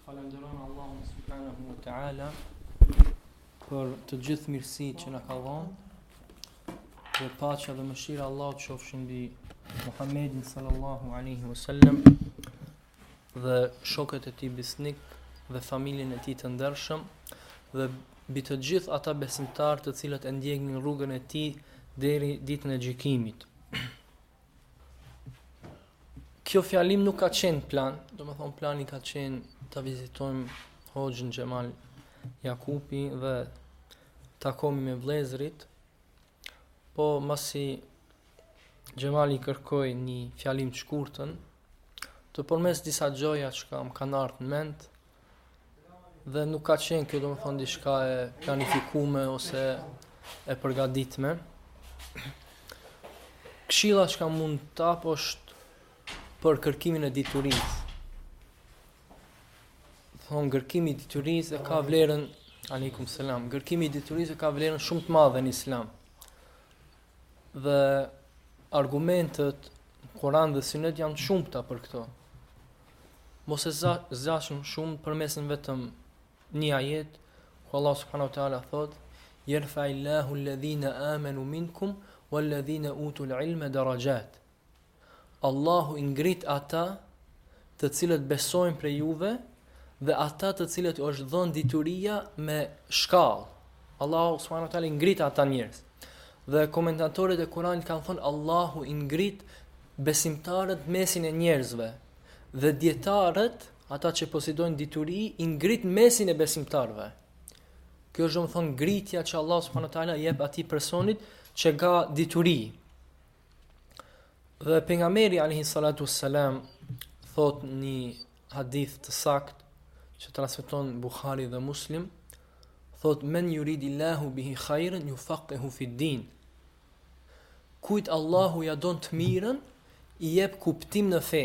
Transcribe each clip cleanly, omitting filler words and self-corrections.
Falenderojmë Allahun subhanahu wa taala për të gjithë mirësitë që na ka dhënë. Dhe paqja dhe mëshira e Allahut qofshin mbi Muhammedin sallallahu alaihi wasallam dhe shokët e tij besnik dhe familjen e tij të ndershëm dhe mbi të gjithë ata besimtarë të cilët e ndjekin rrugën e tij deri ditën e gjykimit. Kjo fjalim nuk ka qenë plan, domethënë plani ka qenë ta vizitojmë Hoxhën Xhemal Jakupi dhe takohemi me vëllezërit, po masi Xhemali kërkoi një fjalim të shkurtën, të përmes disa gjoja që më kanë ardhur në mend, dhe nuk ka qenë kjo domethënë diçka e planifikuar ose e përgatitme. Këshilla që mund të jap është për kërkimin e diturisë. Thonë kërkimi i diturisë ka vlerën, aleikum selam, kërkimi i diturisë ka vlerën shumë të madhe në Islam. Dhe argumentet në Kur'an dhe Sunet janë të shumta për këto. Mos e zgjashëm shumë përmesin vetëm një ajet ku Allah subhanahu wa taala thotë: "Yarfa'illahu alladhina amanu minkum walladhina utul ilma darajat." Allahu i ngrit ata të cilët besojnë prej juve dhe ata të cilët është dhënë dituria me shkallë. Allahu subhanahu wa taala i ngrit ata njerëz. Dhe komentatorët e Kuranit kanë thënë Allahu i ngrit besimtarët mesin e njerëzve dhe dietarët, ata që posedojnë dituri, i ngrit mesin e besimtarëve. Kjo është domethënë ngritja që Allah subhanahu wa taala jep atij personit që ka dituri. Dhe pejgamberi alayhi salatu wassalam thot një hadith të saktë që transmeton Buhari dhe Muslim, thot men yuridillahu bihi khairan yufaqihu fi din. Kujt Allahu ja don të mirën, i jep kuptim në fe.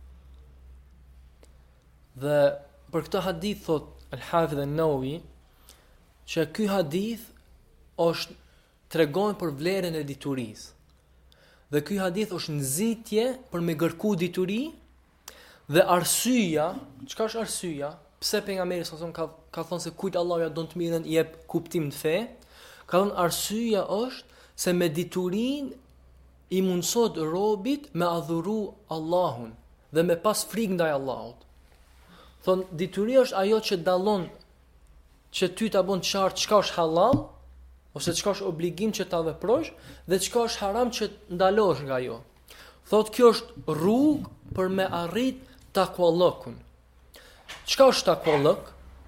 Dhe për këtë hadith thot Al-Hafidh an-Nawawi që ky hadith është tregon për vlerën e diturisë. Dhe ky hadith është nxitje për me kërku dituri dhe arsyeja, çka është arsyeja? Pse pejgamberi ka thënë se kujt Allahu ja don të mirën i jep kuptim të fe? Ka thënë arsyeja është se me diturinë i mundësot robit me adhuru Allahun dhe me pas frikë ndaj Allahut. Thonë dituria është ajo që dallon që ty ta bën qartë çka është halal ose çka është obligim që ta veprosh dhe çka është haram që ndalosh nga ajo. Thotë kjo është rrugë për me arrit takuallokun. Çka është takuallok?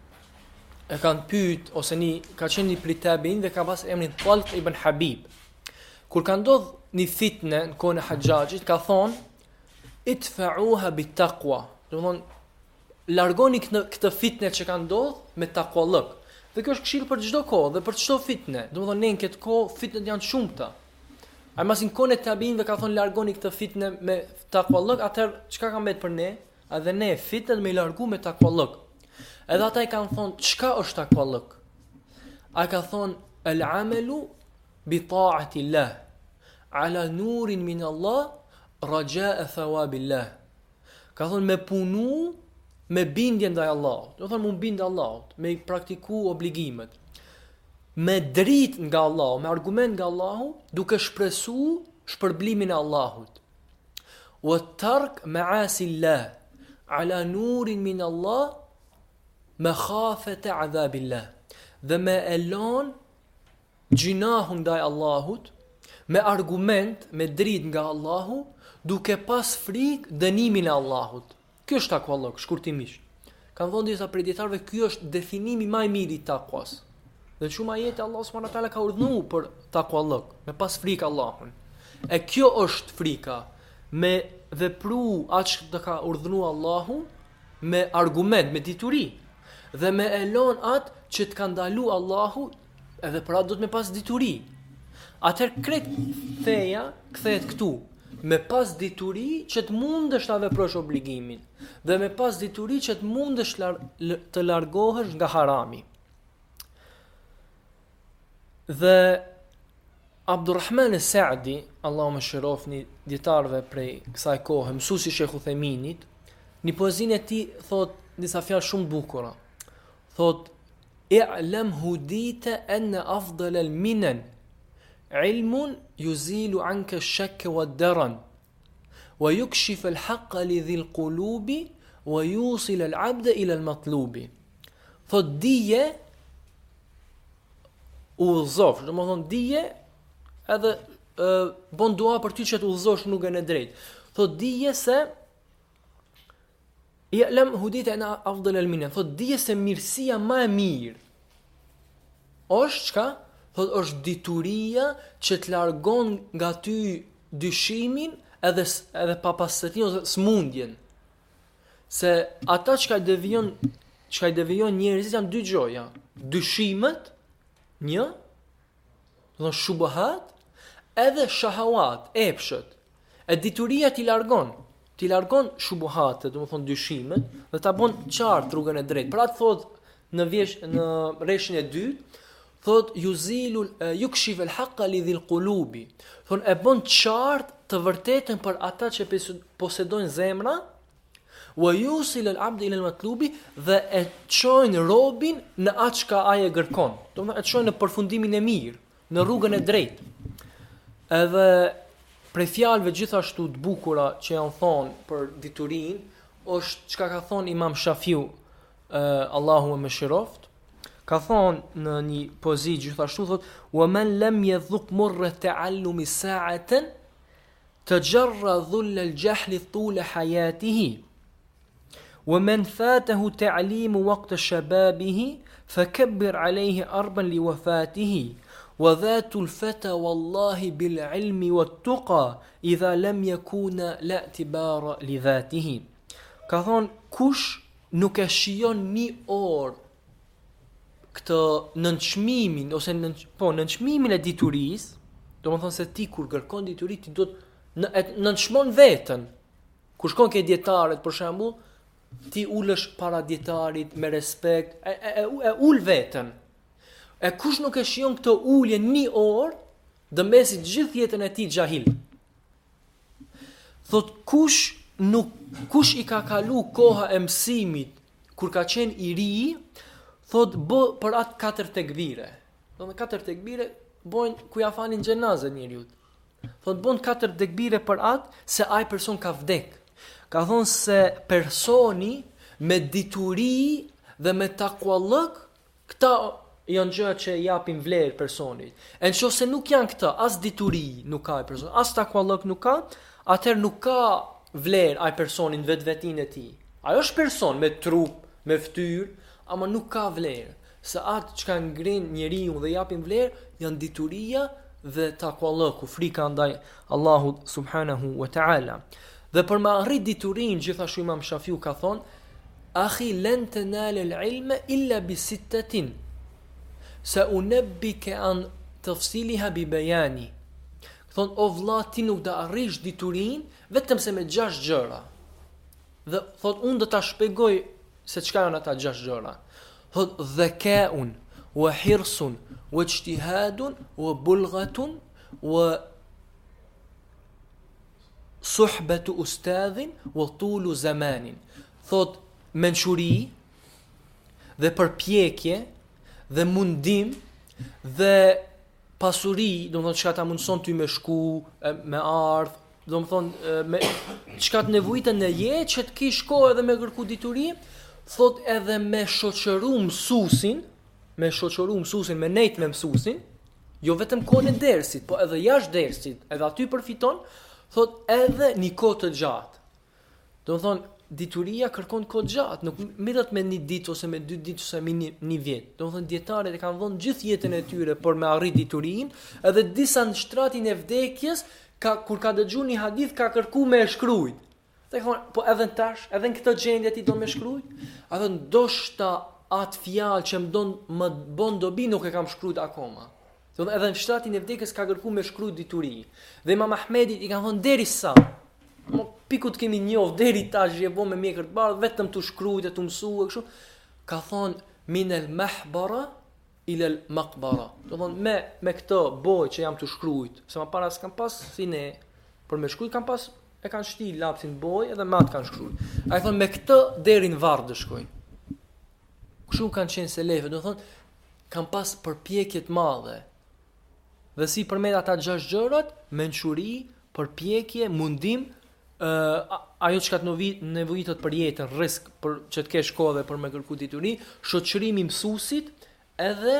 E kanë pyet ose ka qenë një pritabin dhe ka pas emrin Talq ibn Habib. Kur ka ndodh një fitne në kohën e Haxhaxhit, ka thonë idfa'uha bittaqwa. Do të thonë largoni këtë fitne që ka ndodh me takuallok. Dhe kjo është këshill për çdo kohë dhe për çdo fitne. Do të thonë në këtë kohë fitnet janë të shumta. Ai masin kohën e tabinëve ka thonë largoni këtë fitne me takuallok, atëherë çka ka mbet për ne? Edhe ne fitnet me largu me takuallok. Edhe ata i kanë thonë çka është takuallok? Ai ka thonë al-amalu bi ta'ati Allah ala nurin min Allah raja'a thawabillah. Ka thonë me punu me bindje ndaj Allahut. Do thonë mund bind Allahut, me i praktiku obligimet. Me dritë nga Allahu, me argument nga Allahu, duke shpresu shpërblimin e Allahut. Wa tark ma'asi Allah ala nurin min Allah makhafata adhabillah. Dhe me elon gjinahun ndaj Allahut, me argument, me dritë nga Allahu, duke pas frikë dënimin e Allahut. Kjo është takuallok, shkurtimisht. Kanë thonë disa prej dietarëve ky është definimi më i mirë i takuas. Dhe shumë ajete Allah subhanahu wa taala ka urdhëruar për takuallok, me pas frikë Allahun. E kjo është frika, me vepru atë që ka urdhëruar Allahu me argument, me dituri, dhe me elon atë që të ka ndaluar Allahu, edhe për atë do të me pas dituri. Atëherë krejt feja kthehet këtu. Me pas dituri që të mundesh ta veprosh obligimin dhe me pas dituri që të mundesh të largohesh nga harami. Dhe Abdurrahman al-Saadi, Allahu më shërofni, dietarëve prej kësaj kohe, mësuesi Sheikhut Theminit, në poezinë e tij thot disa fjalë shumë bukura. Thot i'lam hudita an afdal al minan ilmun yuzilu anka ash-shakk wa ad-daran wa yukshif al-haqq li dhi al-qulubi wa yusil al-'abda ila al-matlubi. Thot dije udhëzosh, domethënë dije edhe bon dua për ty që të udhëzosh rrugën e drejtë. Thot dije se i'lam hudita an afdal al minan. Thot dije se mirësia më e mirë është çka? Thot është dituria që të largon nga ty dyshimin edhe papastërtinë ose smundjen. Se ata çka devijon njerëzit janë dy gjoja. Dyshimet, një, do shubuhat, edhe shahawat, epshët. E dituria ti largon shubuhatet, do të thonë dyshimet, dhe ta bën qartë rrugën e drejtë. Pra të thot në rreshin e dytë, thot yukshif al-haqqa li dhil qulubi. Thon e bën qartë të vërtetën për ata që posedojnë zemra, wa yusil al-'abd ila al-matlubi, dhe e çojnë robin në atë çka ai e kërkon. Do të thonë e çojnë në përfundimin e mirë, në rrugën e drejtë. Edhe prej fjalëve gjithashtu të bukura që janë thonë për diturinë, është çka ka thonë Imam Shafiu, Allahu e mëshiroft. Ka thonë në një poezi gjithashtu, thot wa man lam yadhuq murra ta'allumi sa'atan tajarra dhull al-jahl طول حياته ومن فاته تعليم وقت شبابه فكبر عليه أربا لوفاته وذات الفتى والله بالعلم والتقى إذا لم يكون لا اعتبار لذاته. Ka thonë kush nuk e shijon një orë këtë nënçmimin ose nënçmimin e diturisë, domethënë se ti kur kërkon dituri ti do të nënçmon veten. Kur shkon ke dietaret për shembull, ti ulesh para dietarit me respekt, e ul veten. E kush nuk e shijon këtë ulje një orë, dëmbesi gjithë jetën e tij xahil. Thot kush i ka kalu koha e mësimit kur ka qenë i ri, thot bë për atë 4 tekbire. Do me 4 tekbire bojnë ku ja falin xhenazën njeriu. Thot bën 4 tekbire për atë se ai person ka vdek. Ka thonë se personi me dituri dhe me takuallëk, këta janë gjëra që japin vlerë personit. E nëse nuk janë këta, as dituri nuk ka ai person, as takuallëk nuk ka, atëherë nuk ka vlerë ai personin vetvetinë e tij. Ai është person me trup, me fytyrë, ama nuk ka vlerë. Se atë që ka ngrin njeriu dhe japin vlerë janë dituria dhe takuallëku, frika ndaj Allahut subhanahu wa ta'ala. Dhe për me arrit diturinë, gjithashtu Imam Shafiu ka thonë, akhi lan tanal al-ilma illa bi sittatin sa'unabbika an tafsiliha bi bayani. Thon o vlla, ti nuk do arrish diturinë vetëm se me 6 gjëra. Dhe thot unë do ta shpjegoj se çka janë ata 6 gjëra. Thot dhakaun wa hirsun wa ijtihadun wa bulghatun wa suhbatu ustadhin wa tulu zamanin. Thot mençuri dhe përpjekje dhe mundim dhe pasuri, do të thonë çka ta mundson ty me shku, me ardh, do të thonë me çka të nevojitën në jetë që të kish kohë edhe me kërku dituri, thot edhe me shoqëru mësuesin, me nejt me mësuesin, jo vetëm kohën e dersit, po edhe jashtë dersit, edhe aty përfiton, thot edhe një kohë të gjatë. Do të thonë dituria kërkon kohë gjatë, nuk merret me 1 ditë ose me 2 ditë ose me 1 vjet. Do të thonë dietarët e kanë dhënë gjithë jetën e tyre për me arrit diturinë, edhe disa në shtratin e vdekjes kur ka dëgjuar një hadith ka kërkuar me shkruajt. Dhe thonë, po edhe tash, edhe në këtë gjendje ti do me shkruajt? A thon ndoshta atë fjalë që më bën dobi nuk e kam shkruajt akoma. Do edhe në shtratin e vdekjes ka kërkuar me shkruajt dituri. Dhe Imam Ahmedit i kanë thonë derisa pikut kemi njoft deri tash je bën me mjekër të bardh vetëm tu shkruajt e tu mësua kështu, ka thon min al mahbara ila al maqbara. Do thon me këtë boj që jam tu shkruajt, se më para s'kam pas si ne për me shkruajt kam pas e kanë shti lapsin boj edhe me atë kanë shkruar. Ai thonë me këtë deri në varr do shkojnë. Kështu kanë qenë selefët, do thonë kanë pas përpjekje të mëdha. Dhe si përmend ata 6 gjërat, mençuri, përpjekje, mundim, ajo çka të nevojitet për jetën, risk për që të kesh kohë për me kërku dituri, shoqërimi mësuesit edhe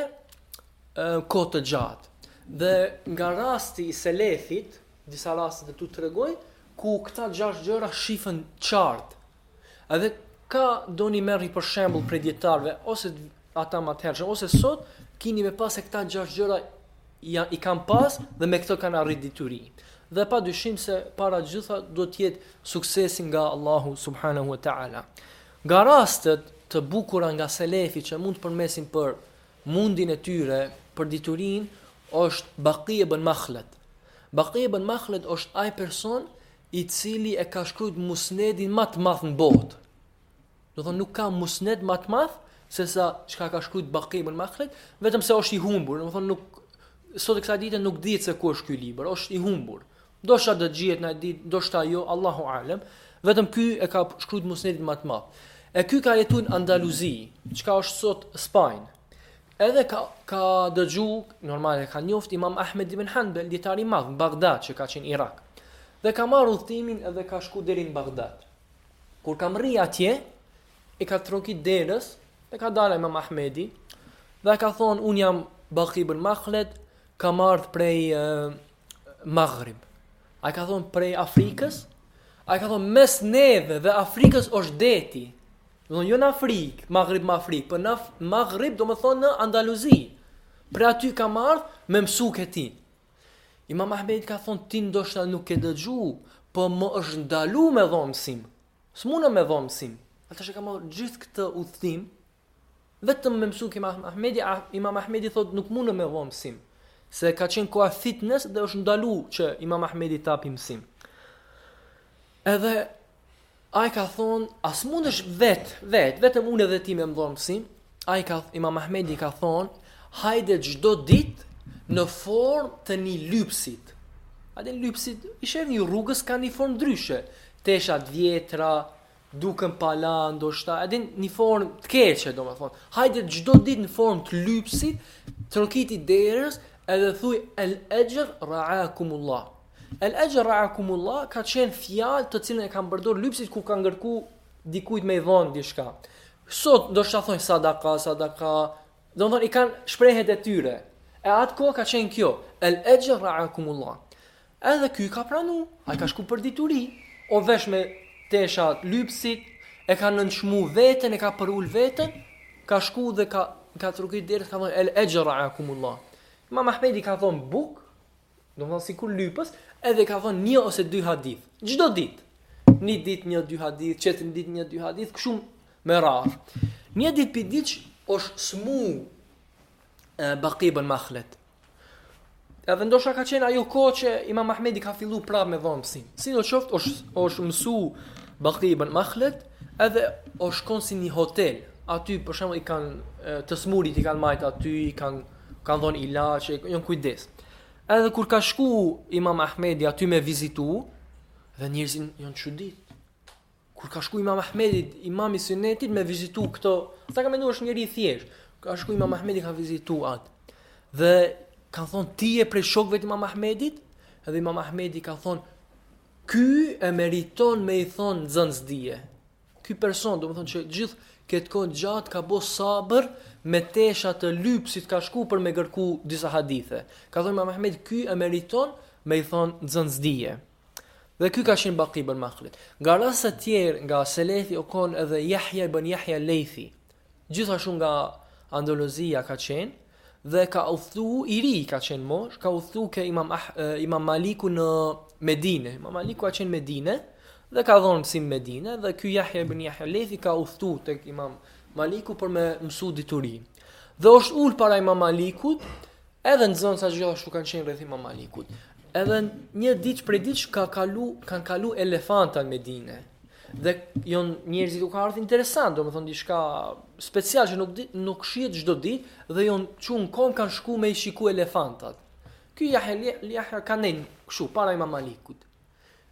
kohë të gjatë. Dhe nga rasti i selefit, disa raste të tu tregoj, ku këta 6 gjëra shifen qartë. Edhe ka doni merri për shembull prej dietarëve ose ata më të hershëm ose sot keni me pas se këta 6 gjëra i kanë pas dhe me këto kanë arrit dituri. Dhe pa dyshim se para gjitha do të jetë suksesi nga Allahu subhanahu wa ta'ala. Nga rastet të bukura nga selefi që mund të përmesin për mundin e tyre për diturin, është Baqi ibn Makhlad. Baqi ibn Makhlad është ai person i cili e ka shkruajtur musnedin më të madh në botë. Do thonë nuk ka musned më të madh se sa çka ka shkruajtur Baqi ibn Makhlad, vetëm se është i humbur, do thonë nuk sot e kësaj dite nuk dihet se ku është ky libër, është i humbur. Do shta do gjihet në ditë, do shta jo, Allahu alem, vetëm ky e ka shkruajtur musnedin më të madh. E ky ka jetuar në Andaluzi, çka është sot Spanjë. Edhe ka dëgju, normal e ka njoft Imam Ahmed ibn Hanbal, dietar i madh në Bagdad që ka qenë Irak. Dhe ka marrë udhëtimin edhe ka shku deri në Bagdad. Kur ka mri atje, e ka trokit derës, e ka dalë Imam Ahmedi, dhe ka thonë un jam Baqi ibn Makhlad, ka marrë prej Maghrib. Ai ka thonë prej Afrikës, ai ka thonë mes neve dhe Afrikës është deti. Do jo në Afrikë, Maghrib më Afrikë, por në Maghrib do më thonë në Andaluzi. Pra aty ka marrë me mësu këti. Imam Ahmed ka thonë ti ndoshta nuk e dëgju, po më është ndalu me dhomë mësim. S'muna me dhomë mësim. Ata që ka marrë gjithë këtë udhëtim, vetëm me mësu Imam Ahmedi thotë nuk muna me dhomë mësim. Se ka qenë koha fitness dhe është ndalu që Imam Ahmedi tapi mësim. Edhe ai ka thonë, as mundesh vetëm unë edhe ti me më dhonë mësim. Imam Ahmedi ka thonë, hajde çdo ditë në formë të një lypsit. A dhe lypsit, i shef një rrugës ka një formë ndryshe. Teshat vjetra, duken pala, ndoshta, a dhe një formë të keqe, do me thonë. Hajde çdo ditë në formë të lypsit, trokiti derës, edhe thuj el-ejr ra'akumullah. El-ejr ra'akumullah ka qenë fjalë të cilën e kanë përdorur lypsit ku kanë ngërku dikujt me i dhonë diçka. Sot do shta thonë sadaka, do thonë i kanë shprehet e tyre. E atë kohë ka qenë kjo, el-ejr ra'akumullah. Edhe ky ka pranu, ai ka shku për dituri, o vesh me teshat lypsit, e ka nënçmu veten, e ka përul veten, ka shku dhe ka trukit derës, ka thonë el-ejr ra'akumullah. Imam Ahmedi ka thonë buk, do thonë sikur lypës, edhe ka thonë 1 ose 2 hadith. Çdo ditë. Një ditë 1-2 hadith, çetën ditë 1-2 hadith, kështu me radhë. Një ditë për ditë është smu Baqi ibn Makhlad. Edhe ndoshta ka qenë ajo kohë që Imam Ahmedi ka fillu prapë me dhomë mësim. Sidoqoftë është mësu Baqi ibn Makhlad, edhe është shkon si një hotel. Aty për shembull i kanë të smurit i kanë marrë aty, i kanë dhonë ilaçe, janë kujdes. Edhe kur ka shku Imam Ahmedi aty me vizitu, dhe njerëzit janë çudit. Kur ka shku Imam Ahmedi, imam i sunetit me vizitu këto, sa ka menduar është njëri i thjesht. Ka shku Imam Ahmedi ka vizitu atë. Dhe kanë thonë ti je prej shokëve të Imam Ahmedit? Edhe Imam Ahmedi ka thonë ky e meriton me i thonë nxënësdije. Ky person, domethënë që gjithë këtë kohë gjatë ka bo sabër me tesha të lypsit ka shku për me gërku disa hadithe. Ka thonë Imam Ahmed, ky e meriton me i thonë nxënësdije. Dhe ky ka qenë Baqi ibn Makhlad. Nga raste të tjerë nga selefi o kon edhe Yahya ibn Yahya al-Laythi. Gjithashtu nga Andaluzia ka qenë dhe ka udhthu i ri ka qenë mosh, ka udhthu ke Imam Maliku në Medinë. Imam Maliku ka qenë në Medinë dhe ka dhonë mësim Medinë dhe ky Yahya ibn Yahya al-Laythi ka udhthu tek Imam Maliku për me mësu dituri. Dhe është ul para Imam Malikut, edhe nxënësa gjithashtu kanë qenë rreth Imam Malikut. Edhe një ditë për ditë kanë kalu elefanta në Medinë. Dhe janë njerëzit u ka ardhur interesant, domethënë diçka special që nuk shihet çdo ditë dhe janë çun kom kanë shku me i shiku elefantat. Ky Yahya ka nen kështu para Imam Malikut.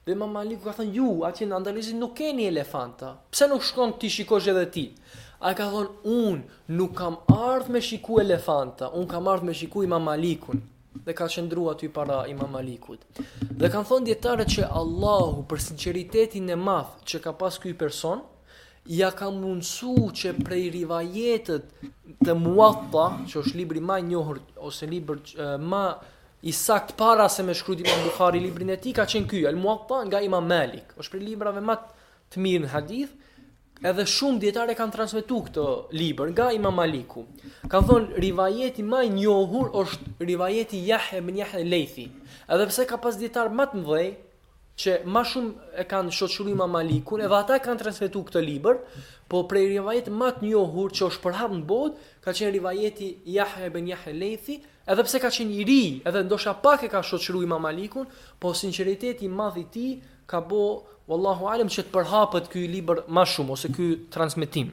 Dhe Imam Maliku ka thënë, ju, atje në Andaluzin nuk keni elefanta. Pse nuk shkon ti shikosh edhe ti? Ai ka thonë, unë nuk kam ardhur me shiku elefanta, unë kam ardhur me shiku Imam Malikun. Dhe ka qëndruar aty para Imam Malikut. Dhe kanë thonë dietarët që Allahu për sinqeritetin e madh që ka pas ky person, ja ka mundsu që prej rivajetet të Muwatta, që është libri më i njohur ose libri më i sakt para se me shkruajti Imam Buhari librin e tij, ka qenë ky Al Muwatta nga Imam Malik. Është prej librave më të mirë në hadith. Edhe shumë dietarë kanë transmetuar këtë libër nga Imam Maliku. Kanë thonë rivajeti më i njohur është rivajeti Yahya ibn Yahya al-Laythi. Edhe pse ka pas dietar më të mëdhej që më shumë e kanë shoqëruar Imam Malikun, edhe ata kanë transmetuar këtë libër, po prej rivajet më të njohur që është përhap në botë, ka qenë rivajeti Yahya ibn Yahya al-Laythi, edhe pse ka qenë i ri, edhe ndoshta pak e ka shoqëruar Imam Malikun, po sinqeriteti i madh i tij ka bë wallahu alem që të përhapet ky libër më shumë ose ky transmetim.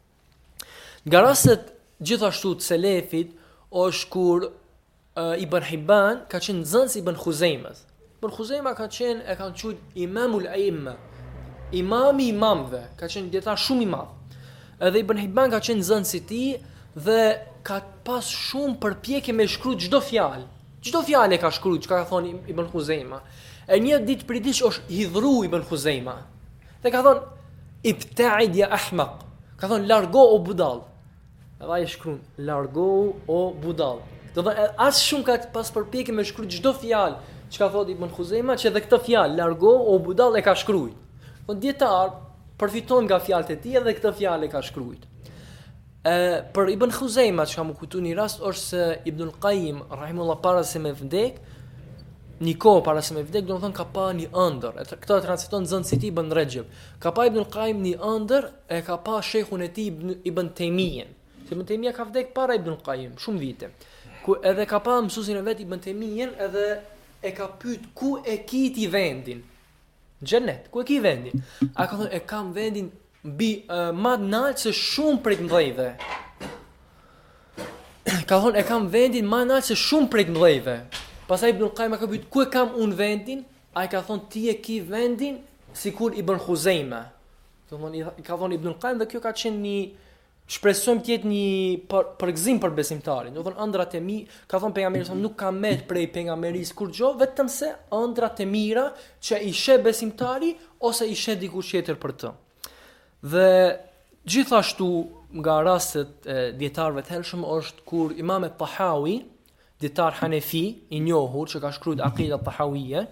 Nga rastet gjithashtu të selefit është kur Ibn Hibban ka qenë nxënës Ibn Khuzaimës. Ibn Khuzaima ka qenë e kanë thujt Imamul Aimma, imami i imamëve, ka qenë dietar shumë i madh. Edhe Ibn Hibban ka qenë nxënës i tij dhe ka pas shumë përpjekje me shkruaj çdo fjalë. Çdo fjalë ka shkruaj, çka ka thonë Ibn Khuzaima. E një ditë për ditë është hidhru Ibn Khuzaima. Dhe ka thonë ibta'id ya ahmaq. Ka thonë largo o budall. Edhe ai shkruan largo o budall. Do të thonë as shumë ka pas përpjekje me shkruaj çdo fjalë çka thotë Ibn Khuzaima, që edhe këtë fjalë largo o budall e ka shkruaj. Po dietar përfiton nga fjalët e tij edhe këtë fjalë e ka shkruaj. Për Ibn Khuzaima çka më kujtoi një rast është se Ibn al-Qayyim rahimullah para se me vdek, një kohë para se me vdek, do të thonë ka pa një ëndër. Këtë transmeton nxënësi i tij Ibn Rajab. Ka pa Ibn al-Qayyim një ëndër, e ka pa shejkhun e tij Ibn Taymiyah. Ibn Taymiyah ka vdek para Ibn al-Qayyim, shumë vite. Ku edhe ka pa mësuesin e vet Ibn Taymiyah, edhe e ka pyet ku e kiti vendin. Xhenet, ku e ki vendin? A ka thonë e kam vendin mbi më nalt se shumë prej të mëdhejve. Ka thonë e kam vendin më nalt se shumë prej të mëdhejve. Pastaj Ibn al-Qayyim ka pyet ku e kam unë vendin? Ai ka thonë ti e ki vendin sikur Ibn Khuzaima. Do të thonë ka thonë Ibn al-Qayyim dhe kjo ka qenë një shpresojmë të jetë një përgëzim për besimtarin. Do të thonë ëndrat e mi, ka thonë pejgamberi sa nuk ka met prej pejgamberis kur gjë, vetëm se ëndrat e mira që i sheh besimtari ose i sheh dikush tjetër për të. Dhe gjithashtu nga rastet e dietarëve të hershëm është kur Imam Tahawi, dietar Hanefi i njohur që ka shkruar Aqida Tahawiyya,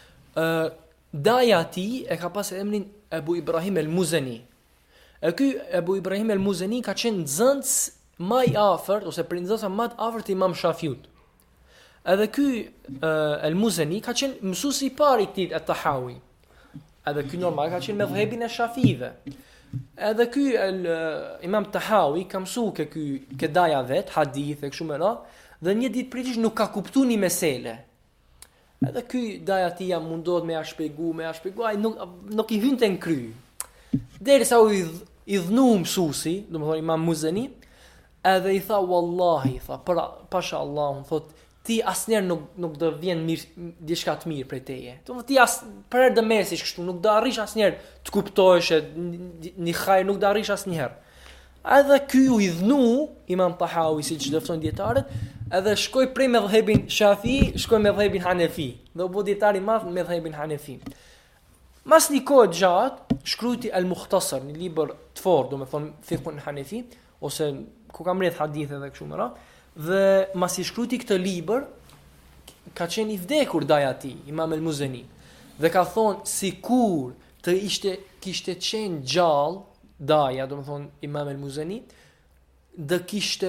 daja e tij e ka pas emrin Abu Ibrahim al-Muzani. E ky Abu Ibrahim al-Muzani ka qenë nxënës më i afërt ose prej nxënësve më të afërt të Imam Shafiut. Edhe ky al-Muzani ka qenë mësuesi i parë i tij at-Tahawi. Edhe ky normal ka qenë me dhëbin e Shafive. Edhe ky Imam Tahawi ka mësuar ke daja vet, hadith e kështu me radhë, dhe një ditë pritish nuk ka kuptuar një mesele. Edhe ky daja ti jam mundohet me ja shpjegu, ai nuk i hynte në kry. Derisa u i dhnu mësuesi, domethënë Imam Muzani, edhe i tha wallahi, tha pasha Allahun, thot ti asnjëherë nuk do vjen mirë diçka të mirë prej teje. Domethënë ti as për herë të mesish kështu, nuk do arrish asnjëherë të kuptohesh një hajër, nuk do arrish asnjëherë. Edhe ky u i dhnu Imam Tahawi siç dëfton dietarët, edhe shkoi prej me dhëbin Shafi, shkoi me dhëbin Hanefi. Dhe u bë dietar i madh me dhëbin Hanefi. Mas një kohë gjatë, shkruajti Al-Mukhtasar, një libër të fortë, domethënë fiqhun Hanefi, ose ku ka mbledh hadithe dhe kështu me radhë, dhe mas i shkruajti këtë libër, ka qenë i vdekur daja e tij, Imam Al-Muzani, dhe ka thonë sikur të kishte qenë gjallë daja, domethënë Imam Al-Muzani, dhe kishte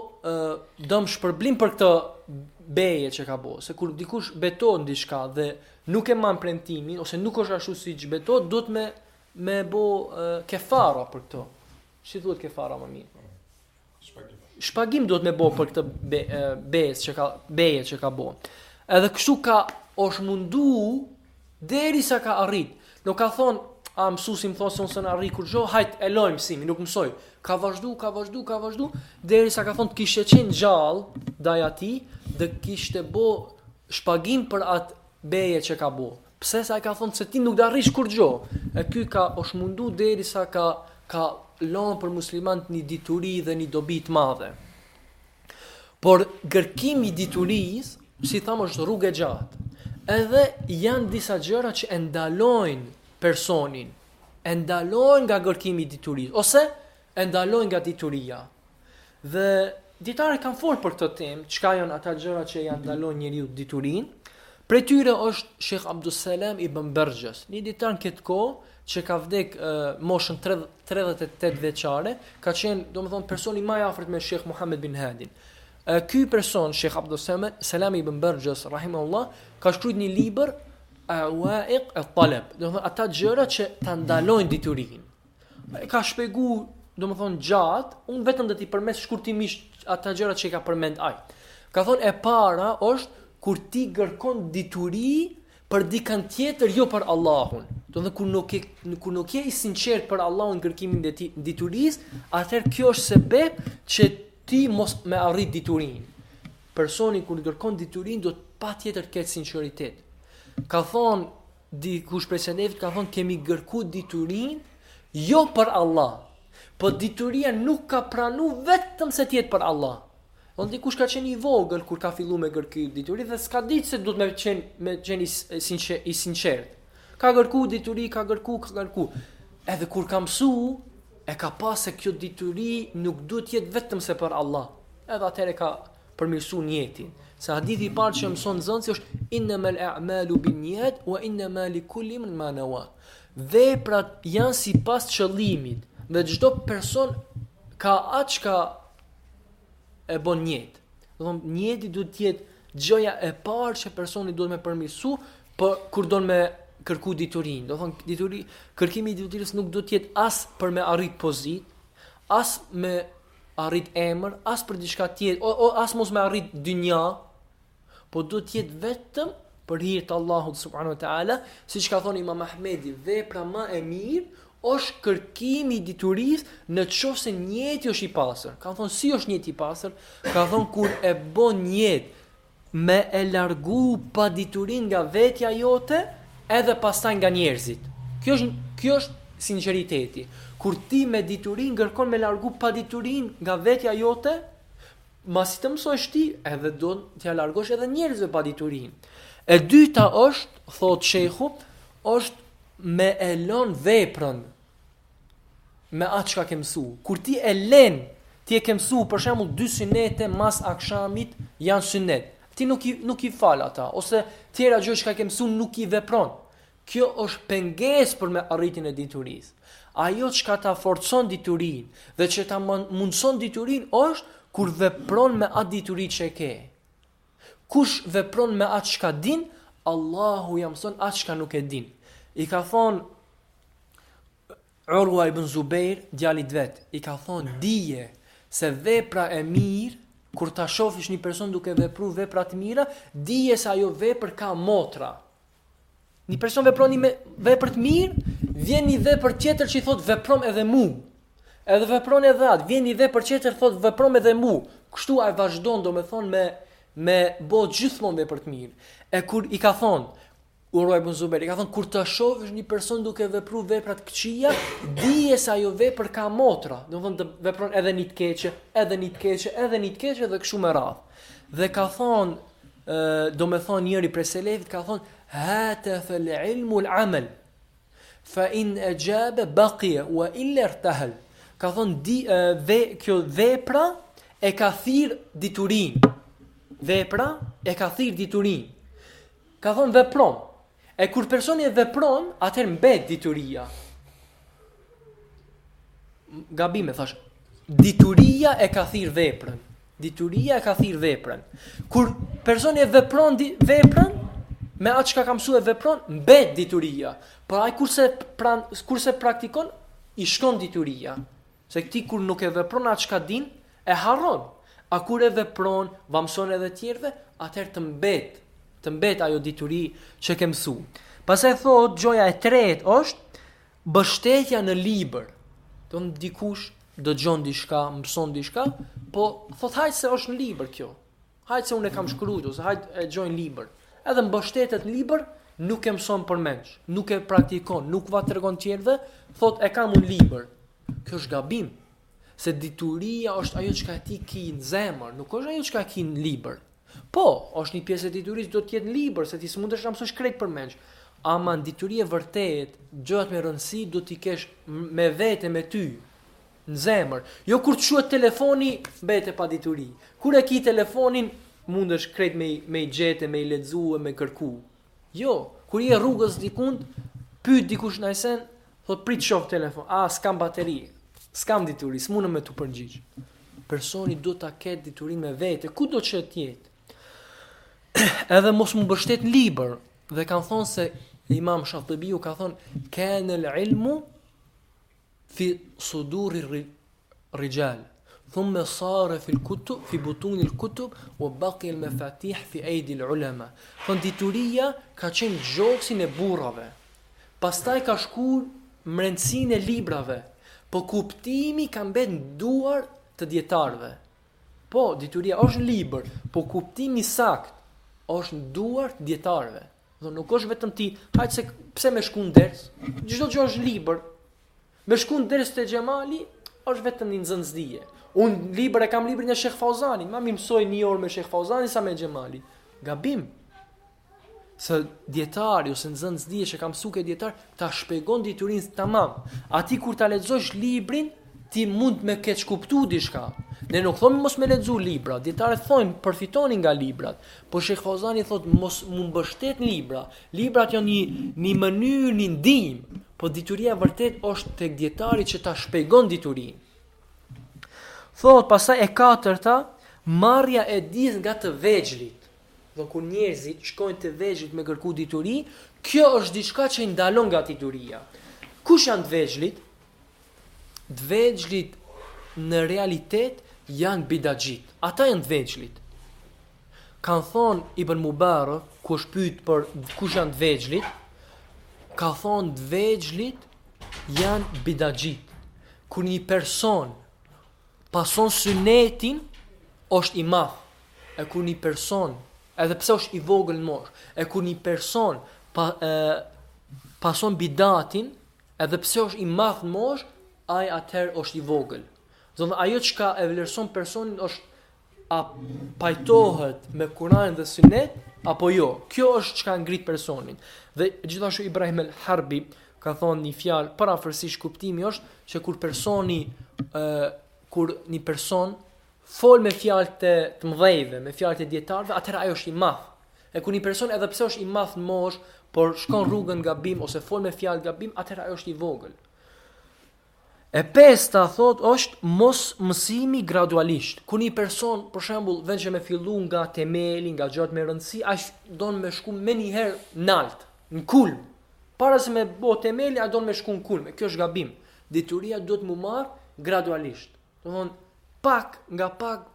dëm shpërblim për këtë beje që ka bo, se kur dikush beton diçka dhe nuk e man premtimin ose nuk është ashtu siç beton, duhet me bo kefara për këtë. Si thuhet kefara më mirë? Shpagim duhet me bo për këtë beje që ka bo. Edhe kështu është mundu derisa ka arrit. Nuk ka thonë mësuesi më thonë se unë s'e arri kur gjë, hajt e loj mësimin, nuk mësoj. Ka vazhdu, derisa ka thonë të kishte qenë gjallë daja ti dhe kishte bo shpagim për atë beje që ka bo. Pse sa ka thonë se ti nuk do arrish kur gjo. E ky është mundu derisa ka lënë për muslimant një dituri dhe një dobi të madhe. Por gërkimi i diturisë, si thamë, është rrugë e gjatë. Edhe janë disa gjëra që e ndalojnë personin, e ndalojnë nga gërkimi i diturisë, ose e ndalojnë nga dituria. Dhe dietarët kanë folur për këtë temë, çka janë ata gjëra që ja ndalojnë njeriu diturinë. Prej tyre është Sheikh Abdussalam ibn Bergjës, një dietar në këtë kohë që ka vdek moshën 38 vjeçare, ka qenë, domethënë, personi më i afërt me Sheikh Muhammad bin Hadin. Ky person, Sheikh Abdussalam ibn Bergjës, rahimahullah, ka shkruar një libër Awaiq al-Talab, domethënë ata gjëra që ta ndalojnë diturinë. Ka shpjeguar, domethënë, gjatë, unë vetëm do t'i përmes shkurtimisht ata gjëra që ka përmend ai. Ka thonë, e para është kur ti gërkon dituri për dikën tjetër, jo për Allahun. Do të thonë kur nuk je i sinqert për Allahun në kërkimin e diturisë, atëherë kjo është sebeb që ti mos me arrit diturinë. Personi kur gërkon diturinë do patjetër të ketë sinqeritet. Ka thonë dikush prej selefëve, ka thonë kemi gërku diturinë jo për Allah, po dituria nuk ka pranuar vetëm se të jetë për Allah. Unë dikush ka qenë i vogël kur ka filluar me gërky dituri dhe s'ka ditë se do të me qenë i sinqert. Ka gërku dituri, ka gërku. Edhe kur ka mësu, e ka pas se kjo dituri nuk do të jetë vetëm se për Allah. Edhe atëherë ka përmirësuar njetin. Se hadithi i parë që mëson zënësi është innamal a'malu binniyat wa innama likulli imrin ma nawa. Veprat janë sipas qëllimit dhe çdo person ka atë çka e bon njët. Do thonë njëti duhet të jetë gjëja e parë që personi duhet me përmirësu për kur do me kërku diturinë. Do thonë kërkimi i diturisë nuk do të jetë as për me arrit pozit, as me arrit emër, as për diçka tjetër, as mos me arrit dynja, po do të jetë vetëm për hir të Allahut subhanahu wa taala, siç ka thonë Imam Ahmedi, vepra më e mirë është kërkimi i diturisë në qoftë se njëti është i pastër. Ka thonë si është njëti i pastër? Ka thonë kur e bën njëti me e largu pa diturinë nga vetja jote edhe pastaj nga njerëzit. Kjo është sinqeriteti. Kur ti me diturinë kërkon me largu pa diturinë nga vetja jote, masi të mësosh ti, edhe do t'ja largosh edhe njerëzve pa diturinë. E dyta është, thot shehu, është me e lën veprën me atë çka ke mësu. Kur ti e len, ti e ke mësu, për shembull 2 synete mas akshamit janë synet. Ti nuk i fal ata, ose tjera gjë që ke mësu nuk i vepron. Kjo është pengesë për me arritjen e diturisë. Ajo çka ta forcon diturinë dhe që ta mundson diturinë është kur vepron me atë dituri që ke. Kush vepron me atë çka din, Allahu ja mëson atë çka nuk e din. I ka thonë Urwa ibn Zubair, djalit vet, i ka thonë dije se vepra e mirë, kur ta shofish një person duke vepruar vepra të mira, dije se ajo vepër ka motra. Një person vepron me vepër të mirë, vjen një vepër tjetër që i thot veprom edhe mu. Edhe vepron edhe atë, vjen një vepër tjetër thot veprom edhe mu. Kështu ai vazhdon, domethënë me bë gjithmonë vepër të mirë. E kur i ka thonë Urwa ibn Zubair, i ka thonë kur të shohësh një person duke vepruar vepra të këqija, dije se ajo vepër ka motra. Domethënë të vepron edhe një të keqe, edhe një të keqe, edhe një të keqe dhe kështu me radhë. Dhe ka thonë, domethënë njëri prej selefit ka thonë hatafa al-ilmu al-amal fa in ajaba baqiya wa illa irtahal. Ka thonë kjo vepra e ka thirr diturinë. Vepra e ka thirr diturinë. Ka thonë vepron. E kur personi e vepron, atëherë mbet dituria. Gabime thash. Dituria e ka thirr veprën. Dituria e ka thirr veprën. Kur personi e vepron veprën, me atë çka ka mësuar e vepron, mbet dituria. Por ai kurse praktikon, i shkon dituria. Se ti kur nuk e vepron atë çka din, e harron. A kur e vepron, va mëson edhe tjerëve, atëherë të mbet ajo dituri që ke mësu. Pastaj thot, gjoja e tretë është mbështetja në libër. Do të dikush dëgjon diçka, mëson diçka, po thot hajt se është në libër kjo. Hajt se unë e kam shkruar ose hajt e gjojnë libër. Edhe mbështetet në libër, nuk e mëson përmendsh, nuk e praktikon, nuk va tregon tjerëve, thot e kam un libër. Kjo është gabim. Se dituria është ajo çka ti ke në zemër, nuk është ajo çka ke në libër. Po, është një pjesë e diturisë do të jetë në libër, se ti s'mundesh ta mësosh krejt përmendsh. Ama në diturie vërtet, gjërat me rëndësi do t'i kesh me vete me ty në zemër. Jo kur të shuhet telefoni, mbete pa dituri. Kur e ki telefonin, mundesh krejt me i gjete, me i lexue, me kërku. Jo, kur je rrugës dikund, pyet dikush najsen, thot prit shoh telefon. S'kam bateri, s'kam dituri, s'mundem me tu përgjigj. Personi do ta ketë diturin me vete, ku do të jetë. Edhe mos më mbështet në libër. Dhe kanë thonë se Imam Shatibiu ka thonë kana al-ilmu fi suduri rijal thumma sara fi al-kutub fi butun al-kutub wa baqiya al-mafatih fi aydi al-ulama. Kon dituria ka qenë gjoksin e burrave. Pastaj ka shkuar mrendësinë e librave, po kuptimi ka mbet në duar të dietarëve. Po, dituria është libër, po kuptimi sakt është në duar të dietarëve. Do nuk është vetëm ti, hajtë se pse me shku në ders, çdo gjë është libër. Me shku në ders te Xhamali është vetëm një nxënësdije. Unë libër e kam librin e Sheikh Fauzani, ma mi mësoj një orë me Sheikh Fauzani sa me Xhamali. Gabim. Se dietari ose nxënësdije që kam mësuar ke dietar ta shpjegon diturinë tamam. Ati kur ta lexosh librin, ti mund me keq kuptu diçka. Ne nuk thonë mos me lexu libra, dietarët thonë përfitoni nga librat, po Sheikh Fauzani thotë mos mu mbështet libra. Librat janë një mënyrë, një ndihmë, po dituria vërtet është tek dietari që ta shpjegon diturinë. Thotë pastaj e katërta, marrja e dijes nga të vegjëlit. Do kur njerëzit shkojnë te vegjëlit me kërku dituri, kjo është diçka që i ndalon nga dituria. Kush janë të vegjëlit? Të vegjëlit në realitet janë bidaxhit. Ata janë të vegjëlit. Kan thonë Ibn Mubarak, ku është pyet për kush janë të vegjëlit, ka thonë të vegjëlit janë bidaxhit. Kur një person pason sunetin, është i madh. E kur një person, edhe pse është i vogël në moshë, e kur një person pason bidatin, edhe pse është i madh në moshë, ai atëherë është i vogël. Zonë ajo çka e vlerëson personin është a pajtohet me Kur'anin dhe Sunet apo jo. Kjo është çka ngrit personin. Dhe gjithashtu Ibrahim al-Harbi ka thonë një fjalë parafërsisht kuptimi është që kur një person fol me fjalë të mëdhejve, me fjalë të dietarëve, atëherë ajo është i madh. E kur një person edhe pse është i madh në moshë, por shkon rrugën gabim ose fol me fjalë gabim, atëherë ajo është i vogël. E pesta thot është mos mësimi gradualisht. Kur një person, për shembull, vjen që me fillu nga temeli, nga gjërat me rëndësi, ai don me shku më një herë nalt, në kulm. Para se me bë temeli, ai don me shku në kulm. Kjo është gabim. Dituria duhet mu marr gradualisht. Do thonë pak nga pak.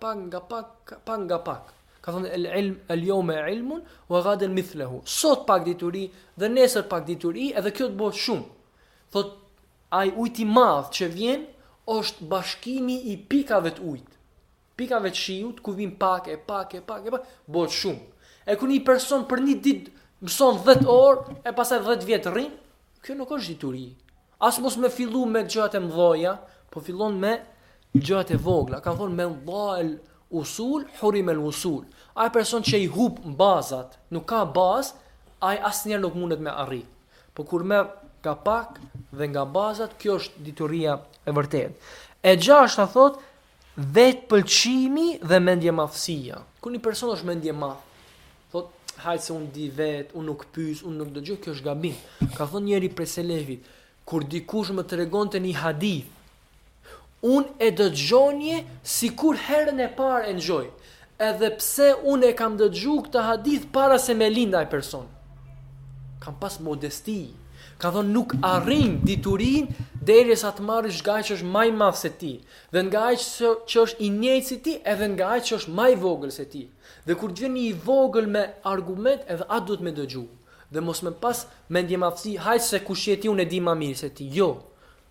Ka thonë el-ilm el-yawma ilmun wa ghadan mithluhu. Sot pak dituri dhe nesër pak dituri, edhe kjo të bëhet shumë. Thot ai ujti i madh që vjen është bashkimi i pikave të ujit. Pikave të shiut ku vin pak, bëhet shumë. E kur një person për një ditë mëson 10 orë e pastaj 10 vjet rrin, kjo nuk është dituri. As mos me fillu me gjërat e mëdha, po fillon me gjërat e vogla. Ka thonë me dhal usul hurim el usul. Ai person që i hub bazat, nuk ka bazë, ai asnjëherë nuk mundet me arrit. Po kur merr nga pak dhe nga bazat, kjo është dituria e vërtetë. E gjashta thot vetë pëlqimi dhe mendje madhësia. Kur një person është mendje madh, thot hajtë se unë di vetë, unë nuk pyes, unë nuk dëgjoj, kjo është gabim. Ka thonë njëri prej selefit, kur dikush më tregonte një hadith, unë e dëgjonje sikur herën e parë e ngjoj. Edhe pse unë e kam dëgjuar këtë hadith para se me lind ai person. Kam pas modesti. Ka thonë nuk arrin diturin derisa të marrësh nga ai që është më i madh se ti, dhe nga ai që është i njëjtë si ti, edhe nga ai që është më i vogël se ti. Dhe kur vjen një i vogël me argument, edhe atë duhet me dëgju. Dhe mos me pas mendje madhësi, hajt se kush je ti, unë e di më mirë se ti. Jo.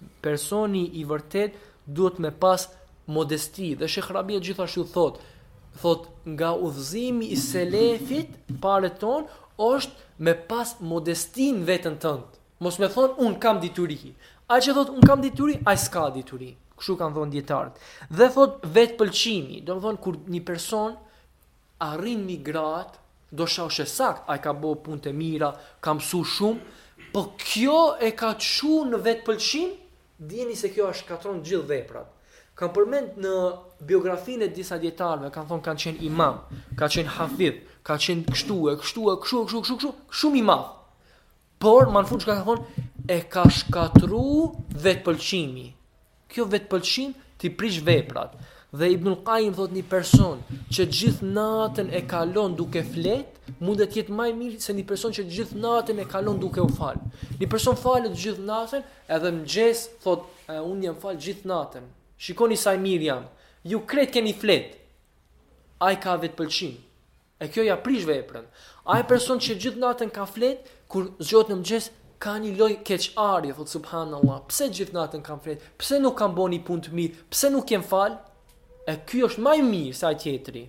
Personi i vërtet duhet me pas modesti. Dhe Sheikh Rabia gjithashtu thot, thot nga udhëzimi i selefit parët ton është me pas modestin vetën tënd. Mos me thon un kam dituri. Ai që thot un kam dituri, ai s'ka dituri. Kështu kanë thonë dietarët. Dhe thot vetë pëlqimi, do të thonë kur një person arrin migrat, do shaushë sakt, ai ka bëu punë të mira, ka mësuar shumë, po kjo e ka çu në vetë pëlqim, dijeni se kjo shkatron gjithë veprat. Kam përmend në biografinë e disa dietarëve, kanë thonë kanë qenë imam, ka qenë hafidh, ka qenë kështu, shumë i madh. Por më në fund çka ka thonë, e ka shkatru vetë pëlqimi. Kjo vetë pëlqim ti prish veprat. Dhe Ibnul Qayyim thot një person që gjithë natën e kalon duke flet, mund të jetë më i mirë se një person që gjithë natën e kalon duke u fal. Një person falet gjithë natën, edhe mëngjes thot unë jam fal gjithë natën. Shikoni sa i mirë jam. Ju kret keni flet. Ai ka vetë pëlqim. E kjo ja prish veprën. Ai person që gjithë natën ka flet, kur zgjohet në mëngjes ka një lloj keqardhje, thot subhanallahu. Pse gjithë natën kam flet? Pse nuk kam bënë një punë të mirë? Pse nuk jem fal? E ky është më i mirë se ai tjetri.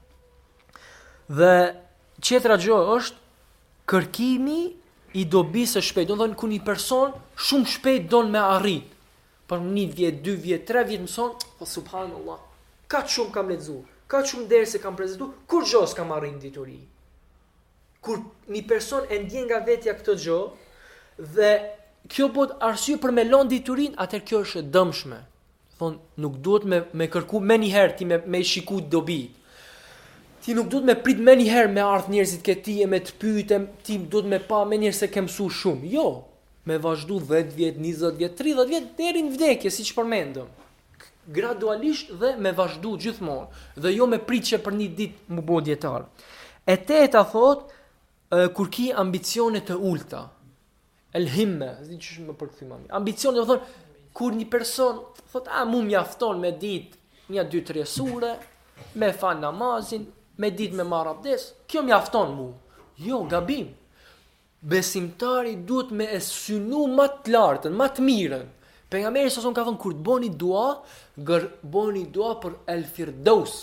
Dhe tjetra gjë është kërkimi i dobisë së shpejtë. Do të thonë kur një person shumë shpejt don me arrit. Për 1 vjet, 2 vjet, 3 vjet mëson, po subhanallahu. Ka shumë kam lexuar, ka shumë derse kam prezantuar, kur gjos kam arrit dituri. Kur një person e ndjen nga vetja këtë gjë dhe kjo bëhet arsye për me lënë diturinë, atëherë kjo është e dëmshme. Thon nuk duhet me kërku më një herë ti me shiku dobi. Ti nuk duhet me prit më një herë me ardh njerëzit ke ti e me të pyetem, ti duhet me pa më një herë se ke mësuar shumë. Jo, me vazhdu 10 vjet, 20 vjet, 30 vjet deri në vdekje, siç përmendëm. Gradualisht dhe me vazhdu gjithmonë, dhe jo me prit që për një ditë më bë dietar. E teta thot kur ki ambicione të ulta. El himme, siç më përkthymami. Ambicione do thon kur një person thot mu mjafton me dit 1-2-3 sure, me fal namazin, me dit me marr abdes, kjo mjafton mu. Jo, gabim. Besimtari duhet me e synu më të lartën, më të mirën. Pejgamberi sa son ka thënë kur të bëni dua, bëni dua për El Firdaus.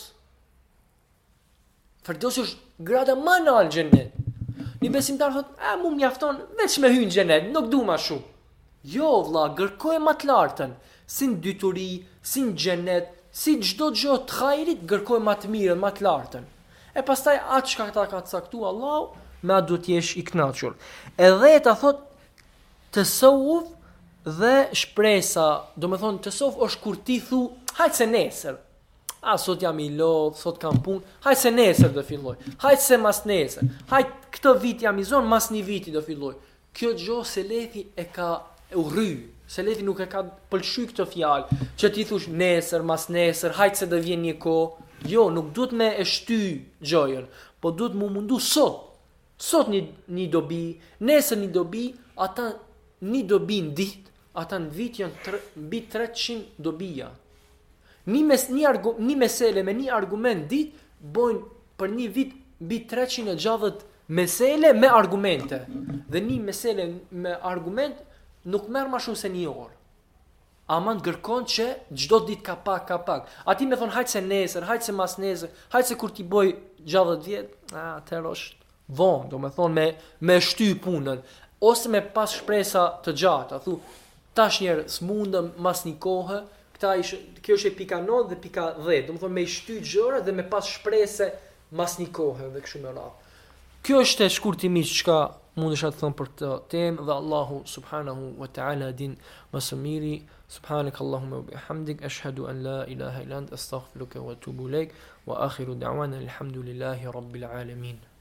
Firdaus është grada më e lartë në xhenet. Një besimtar thot, mu mjafton veç me hyrë në xhenet, nuk dua më shumë. Jo, vlla, kërkoj më të lartën, si në dyturi, si në xhenet, si çdo gjë të hajrit, kërkoj më të mirën, më të lartën. E pastaj atë çka ata ka caktuar Allahu, me atë duhet jesh i kënaqur. Edhe ta thot tasawuf dhe shpresa, do me thonë tasawuf është kur ti thu, hajtë se nesër. Sot jam i lodh, sot kam punë, hajtë se nesër do filloj. Hajtë se mas nesër. Hajtë këtë vit jam i zonë, mas një viti do filloj. Kjo gjë selefi e ka urry. Selefi nuk e ka pëlqy këtë fjalë, që ti thush nesër, mas nesër, hajtë se do vjen një kohë. Jo, nuk duhet me e shty gjojën, po duhet mu mundu sot. Sot një dobi, nesër një dobi, ata një dobi në ditë, ata në vit janë mbi 300 dobija. Një mesele me një argument ditë, bojnë për një vit mbi 360 mesele me argumente. Dhe një mesele me argument nuk merr më shumë se një orë. Aman gërkon që çdo ditë ka pak. Ati me thon hajtë se nesër, hajtë se mas nesër, hajtë se kur ti boj 60 vjet, atëherë është vonë, do me thonë me shty punën, ose me pas shpresa të gjata, thu, tash njerë s'mundëm mas një kohë, kjo është e pika 9 dhe pika 10, do me thonë me shty gjëra dhe me pas shprese mas një kohë dhe kështu me radhë. Kjo është e shkurtimisht çka mundesha të them për këtë temë dhe Allahu subhanahu wa ta'ala din më së miri. Subhanakallahumma wa bihamdik ashhadu an la ilaha illa anta astaghfiruka wa atubu ilaik wa akhiru da'wana alhamdulillahi rabbil alamin.